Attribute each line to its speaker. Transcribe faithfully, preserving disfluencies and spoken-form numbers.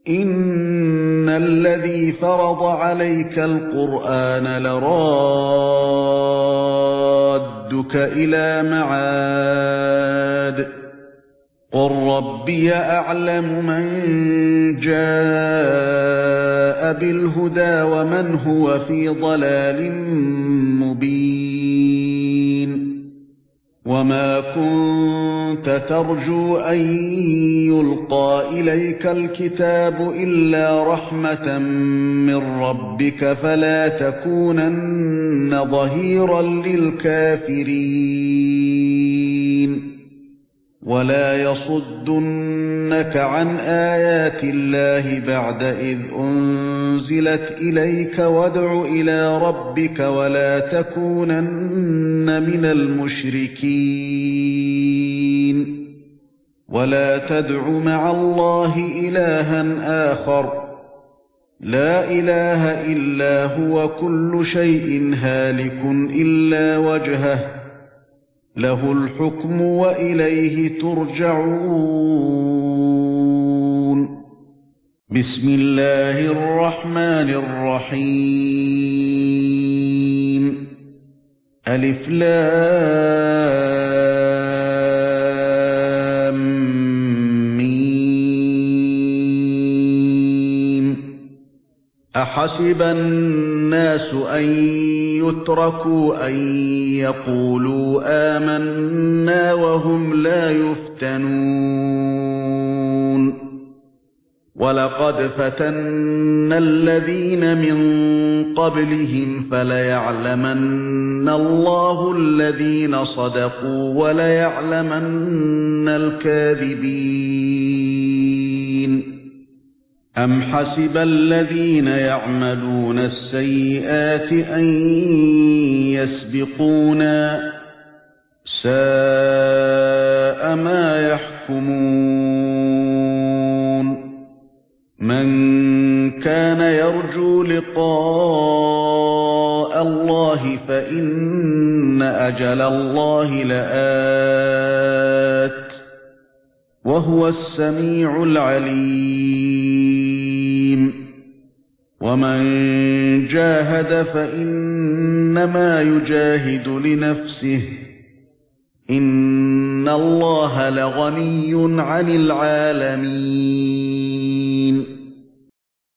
Speaker 1: إِنَّ الَّذِي فَرَضَ عَلَيْكَ الْقُرْآنَ لَرَادُّكَ إِلَى مَعَادٍ قُل رَّبِّي أَعْلَمُ مَن جَاءَ بِالْهُدَى وَمَنْ هُوَ فِي ضَلَالٍ مُبِينٍ وَمَا كُنتَ تَرْجُو أَن يُلْقَى إِلَيْكَ الْكِتَابُ إِلَّا رَحْمَةً مِّن رَّبِّكَ فَلَا تَكُونَنَّ ظَهِيرًا لِّلْكَافِرِينَ وَلَا يَصُدُّنَّكَ عَن آيَاتِ اللَّهِ بَعْدَ إِذْ أُنزِلَتْ إِلَيْكَ وادْعُ إِلَى رَبِّكَ وَلَا تَكُونَنَّ مِنَ الْمُشْرِكِينَ وَلَا تَدْعُ مَعَ اللَّهِ إِلَٰهًا آخَرَ لَا إِلَٰهَ إِلَّا هُوَ كُلُّ شَيْءٍ هَالِكٌ إِلَّا وَجْهَهُ لَهُ الْحُكْمُ وَإِلَيْهِ تُرْجَعُونَ بِسْمِ اللَّهِ الرَّحْمَنِ الرَّحِيمِ أَلِف لام ميم أَحَسِبَ النَّاسُ أَن يُتْرَكُوا أَن يَقُولُوا آمَنَّا وَهُمْ لَا يُفْتَنُونَ وَلَقَدْ فَتَنَّا الَّذِينَ مِن قَبْلِهِمْ فَلَيَعْلَمَنَّ اللَّهُ الَّذِينَ صَدَقُوا وَلَيَعْلَمَنَّ الْكَاذِبِينَ أَمْ حَسِبَ الَّذِينَ يَعْمَلُونَ السَّيِّئَاتِ أَن يَسْبِقُونَا سَاءَ مَا يَحْكُمُونَ مَنْ كَانَ يَرْجُو لِقَاءَ اللَّهِ فَإِنَّ أَجَلَ اللَّهِ لَآتٍ وَهُوَ السَّمِيعُ الْعَلِيمُ وَمَنْ جَاهَدَ فَإِنَّمَا يُجَاهِدُ لِنَفْسِهِ إِنَّ اللَّهَ لَغَنِيٌّ عَنِ الْعَالَمِينَ